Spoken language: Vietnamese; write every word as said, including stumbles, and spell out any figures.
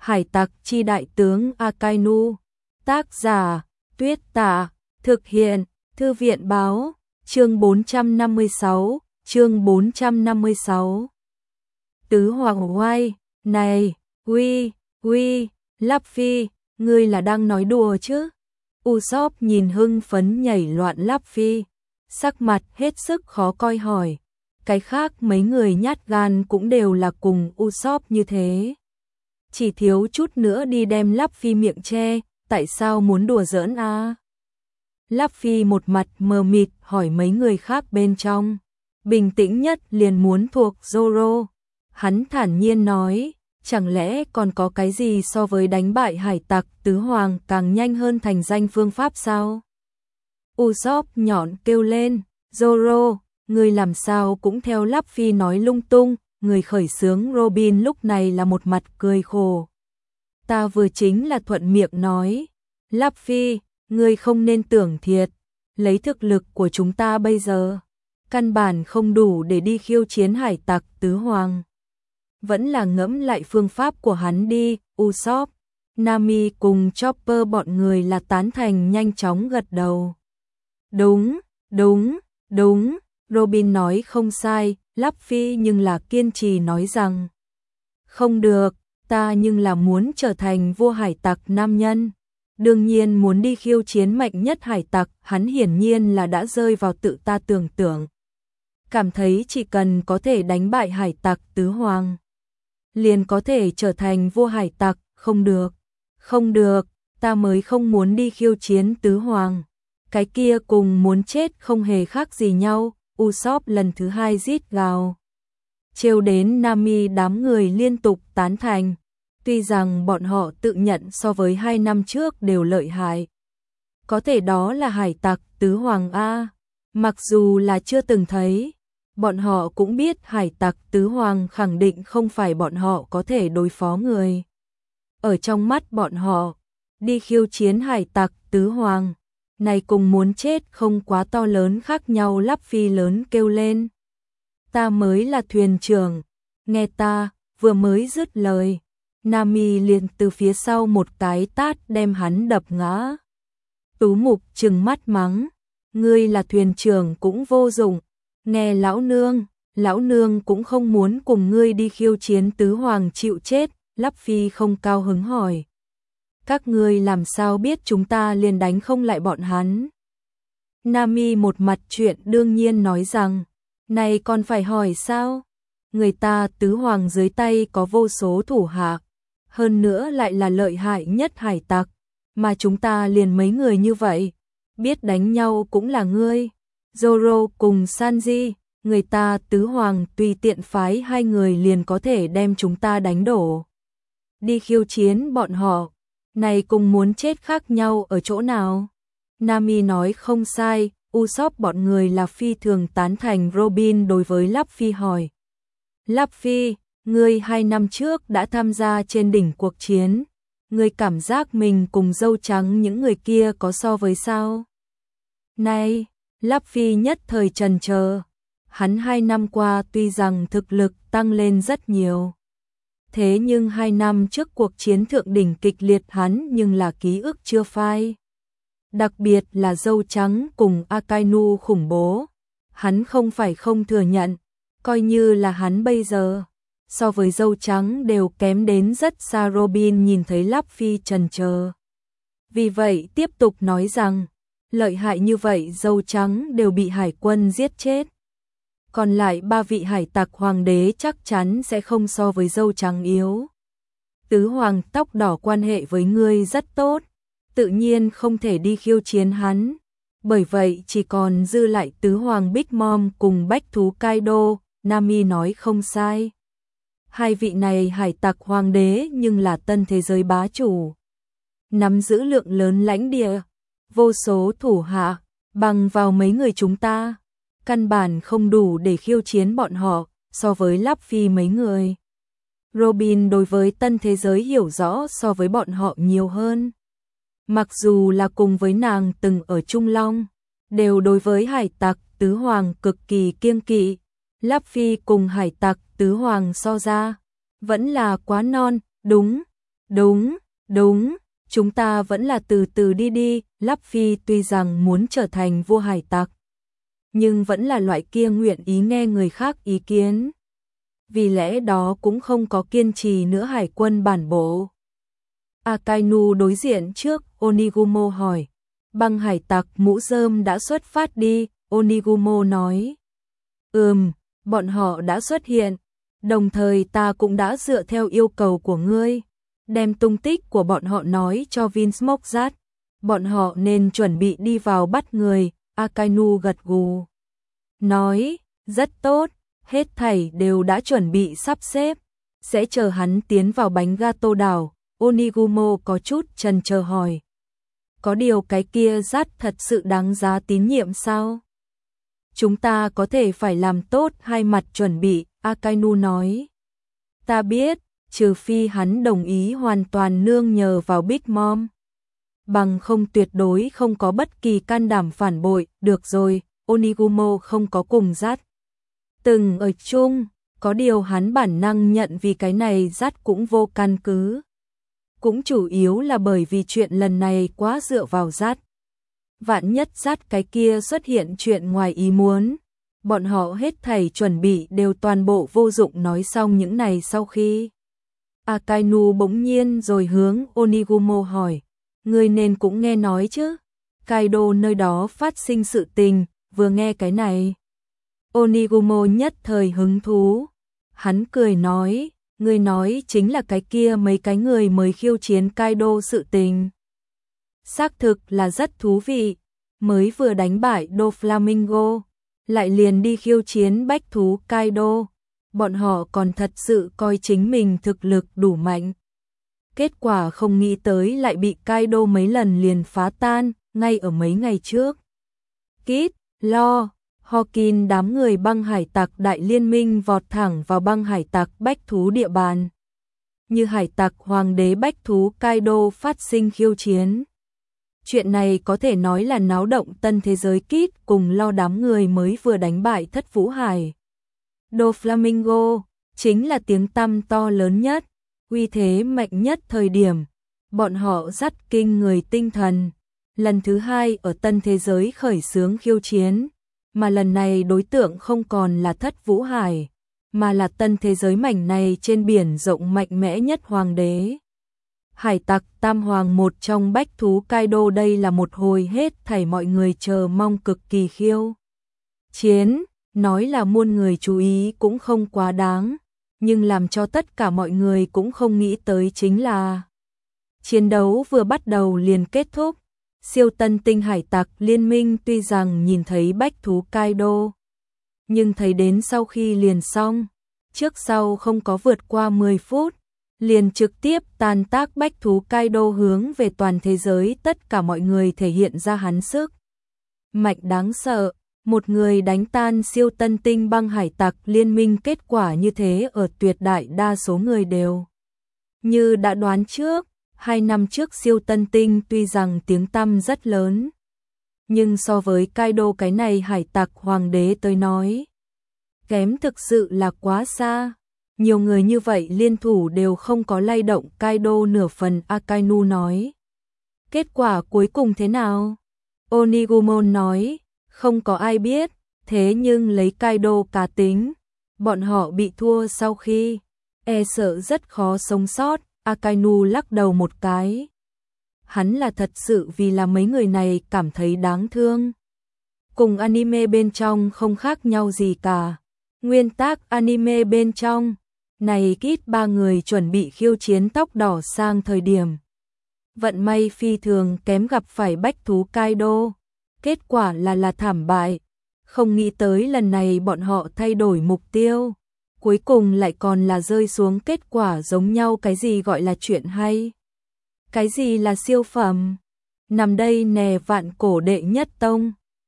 Hải tặc chi đại tướng Akainu. Tác giả, Tuyết Tả. Thực hiện, Thư viện báo. Chương bốn trăm năm mươi sáu, chương bốn trăm năm mươi sáu. Tứ Hoàng Oai, này, uy, uy, Luffy, ngươi là đang nói đùa chứ? Usopp nhìn hưng phấn nhảy loạn Luffy, sắc mặt hết sức khó coi hỏi. Cái khác mấy người nhát gan cũng đều là cùng Usopp như thế. Chỉ thiếu chút nữa đi đem Luffy miệng che, tại sao muốn đùa giỡn à? Luffy một mặt mờ mịt hỏi mấy người khác bên trong. Bình tĩnh nhất liền muốn thuộc Zoro. Hắn thản nhiên nói, chẳng lẽ còn có cái gì so với đánh bại hải tặc tứ hoàng càng nhanh hơn thành danh phương pháp sao? Usopp nhọn kêu lên, Zoro, người làm sao cũng theo Luffy nói lung tung. Người khởi xướng Robin lúc này là một mặt cười khổ. Ta vừa chính là thuận miệng nói, Luffy, ngươi không nên tưởng thiệt, lấy thực lực của chúng ta bây giờ, căn bản không đủ để đi khiêu chiến hải tặc tứ hoàng. Vẫn là ngẫm lại phương pháp của hắn đi. Usopp, Nami cùng Chopper bọn người là tán thành nhanh chóng gật đầu. Đúng, đúng, đúng, Robin nói không sai. Luffy nhưng là kiên trì nói rằng, không được, ta nhưng là muốn trở thành vua hải tặc nam nhân. Đương nhiên muốn đi khiêu chiến mạnh nhất hải tặc. Hắn hiển nhiên là đã rơi vào tự ta tưởng tượng. Cảm thấy chỉ cần có thể đánh bại hải tặc tứ hoàng, liền có thể trở thành vua hải tặc. Không được, không được, ta mới không muốn đi khiêu chiến tứ hoàng. Cái kia cùng muốn chết không hề khác gì nhau. Usopp lần thứ hai rít gào. Trêu đến Nami đám người liên tục tán thành. Tuy rằng bọn họ tự nhận so với hai năm trước đều lợi hại. Có thể đó là hải tặc tứ hoàng A. Mặc dù là chưa từng thấy, bọn họ cũng biết hải tặc tứ hoàng khẳng định không phải bọn họ có thể đối phó người. Ở trong mắt bọn họ, đi khiêu chiến hải tặc tứ hoàng, này cùng muốn chết không quá to lớn khác nhau. Luffy lớn kêu lên, ta mới là thuyền trưởng, nghe ta. Vừa mới dứt lời, Nami liền từ phía sau một cái tát đem hắn đập ngã. Tú Mục trừng mắt mắng, ngươi là thuyền trưởng cũng vô dụng, nghe lão nương, lão nương cũng không muốn cùng ngươi đi khiêu chiến tứ hoàng chịu chết. Luffy không cao hứng hỏi, các ngươi làm sao biết chúng ta liền đánh không lại bọn hắn? Nami một mặt chuyện đương nhiên nói rằng, này còn phải hỏi sao? Người ta tứ hoàng dưới tay có vô số thủ hạ, hơn nữa lại là lợi hại nhất hải tặc, mà chúng ta liền mấy người như vậy, biết đánh nhau cũng là ngươi, Zoro cùng Sanji. Người ta tứ hoàng tùy tiện phái hai người liền có thể đem chúng ta đánh đổ. Đi khiêu chiến bọn họ, này cùng muốn chết khác nhau ở chỗ nào? Nami nói không sai. Usopp bọn người là phi thường tán thành. Robin đối với Luffy hỏi, Luffy, ngươi hai năm trước đã tham gia trên đỉnh cuộc chiến, ngươi cảm giác mình cùng dâu trắng những người kia có so với sao? Này, Luffy nhất thời chần chờ. Hắn hai năm qua tuy rằng thực lực tăng lên rất nhiều, thế nhưng hai năm trước cuộc chiến thượng đỉnh kịch liệt hắn nhưng là ký ức chưa phai. Đặc biệt là dâu trắng cùng Akainu khủng bố, hắn không phải không thừa nhận, coi như là hắn bây giờ, so với dâu trắng đều kém đến rất xa. Robin nhìn thấy Luffy chần chờ, vì vậy tiếp tục nói rằng, lợi hại như vậy dâu trắng đều bị hải quân giết chết. Còn lại ba vị hải tặc hoàng đế chắc chắn sẽ không so với dâu trắng yếu. Tứ hoàng tóc đỏ quan hệ với ngươi rất tốt, tự nhiên không thể đi khiêu chiến hắn. Bởi vậy chỉ còn dư lại tứ hoàng Big Mom cùng bách thú Kaido. Nami nói không sai. Hai vị này hải tặc hoàng đế nhưng là tân thế giới bá chủ, nắm giữ lượng lớn lãnh địa, vô số thủ hạ, bằng vào mấy người chúng ta, căn bản không đủ để khiêu chiến bọn họ. So với Luffy mấy người, Robin đối với tân thế giới hiểu rõ so với bọn họ nhiều hơn. Mặc dù là cùng với nàng từng ở Trung Long, đều đối với hải tặc tứ hoàng cực kỳ kiêng kỵ. Luffy cùng hải tặc tứ hoàng so ra, vẫn là quá non. Đúng, Đúng, đúng, chúng ta vẫn là từ từ đi đi, Lắp Phi tuy rằng muốn trở thành vua hải tặc, nhưng vẫn là loại kia nguyện ý nghe người khác ý kiến. Vì lẽ đó cũng không có kiên trì nữa hải quân bản bộ. Akainu đối diện trước, Onigumo hỏi. Băng hải tặc mũ rơm đã xuất phát đi, Onigumo nói. Ừm, bọn họ đã xuất hiện, đồng thời ta cũng đã dựa theo yêu cầu của ngươi, đem tung tích của bọn họ nói cho Vince Mokzat. Bọn họ nên chuẩn bị đi vào bắt người, Akainu gật gù. Nói, rất tốt, hết thảy đều đã chuẩn bị sắp xếp, sẽ chờ hắn tiến vào bánh gato đảo. Onigumo có chút chần chờ hỏi. Có điều cái kia Dát thật sự đáng giá tín nhiệm sao? Chúng ta có thể phải làm tốt hai mặt chuẩn bị, Akainu nói. Ta biết, trừ phi hắn đồng ý hoàn toàn nương nhờ vào Big Mom. Bằng không tuyệt đối không có bất kỳ can đảm phản bội, được rồi, Onigumo không có cùng Dát từng ở chung, có điều hắn bản năng nhận vì cái này Dát cũng vô căn cứ. Cũng chủ yếu là bởi vì chuyện lần này quá dựa vào Dát. Vạn nhất Dát cái kia xuất hiện chuyện ngoài ý muốn, bọn họ hết thảy chuẩn bị đều toàn bộ vô dụng. Nói xong những này sau khi Akainu bỗng nhiên rồi hướng Onigumo hỏi, ngươi nên cũng nghe nói chứ, Kaido nơi đó phát sinh sự tình, vừa nghe cái này. Onigumo nhất thời hứng thú, hắn cười nói, ngươi nói chính là cái kia mấy cái người mới khiêu chiến Kaido sự tình. Xác thực là rất thú vị, mới vừa đánh bại Doflamingo, lại liền đi khiêu chiến bách thú Kaido, bọn họ còn thật sự coi chính mình thực lực đủ mạnh. Kết quả không nghĩ tới lại bị Kaido mấy lần liền phá tan, ngay ở mấy ngày trước. Kid, Lo, Hawkin đám người băng hải tặc đại liên minh vọt thẳng vào băng hải tặc bách thú địa bàn. Như hải tặc hoàng đế bách thú Kaido phát sinh khiêu chiến. Chuyện này có thể nói là náo động tân thế giới. Kid cùng Lo đám người mới vừa đánh bại Thất Vũ Hải. Doflamingo chính là tiếng tăm to lớn nhất, uy thế mạnh nhất thời điểm. Bọn họ dắt kinh người tinh thần. Lần thứ hai ở tân thế giới khởi xướng khiêu chiến. Mà lần này đối tượng không còn là Thất Vũ Hải, mà là tân thế giới mảnh này trên biển rộng mạnh mẽ nhất hoàng đế. Hải tặc Tam Hoàng một trong bách thú Kaido, đây là một hồi hết thảy mọi người chờ mong cực kỳ khiêu chiến, nói là muôn người chú ý cũng không quá đáng, nhưng làm cho tất cả mọi người cũng không nghĩ tới chính là chiến đấu vừa bắt đầu liền kết thúc. Siêu tân tinh hải tặc liên minh tuy rằng nhìn thấy bách thú Kaido, nhưng thấy đến sau khi liền xong, trước sau không có vượt qua mười phút, liền trực tiếp tàn tác bách thú Kaido hướng về toàn thế giới. Tất cả mọi người thể hiện ra hắn sức mạnh đáng sợ, một người đánh tan siêu tân tinh băng hải tặc liên minh. Kết quả như thế ở tuyệt đại đa số người đều như đã đoán trước. Hai năm trước siêu tân tinh tuy rằng tiếng tăm rất lớn, nhưng so với Kaido cái này hải tặc hoàng đế tới nói, kém thực sự là quá xa. Nhiều người như vậy liên thủ đều không có lay động Kaido nửa phần, Akainu nói. Kết quả cuối cùng thế nào? Onigumon nói, không có ai biết, thế nhưng lấy Kaido cá tính, bọn họ bị thua sau khi, e sợ rất khó sống sót. Akainu lắc đầu một cái. Hắn là thật sự vì là mấy người này cảm thấy đáng thương. Cùng anime bên trong không khác nhau gì cả. Nguyên tác anime bên trong, này Kid ba người chuẩn bị khiêu chiến tóc đỏ sang thời điểm. Vận may phi thường kém gặp phải bách thú Kaido. Kết quả là là thảm bại. Không nghĩ tới lần này bọn họ thay đổi mục tiêu. Cuối cùng lại còn là rơi xuống kết quả giống nhau. Cái gì gọi là chuyện hay? Cái gì là siêu phẩm? Nằm đây nè vạn cổ đệ nhất tông.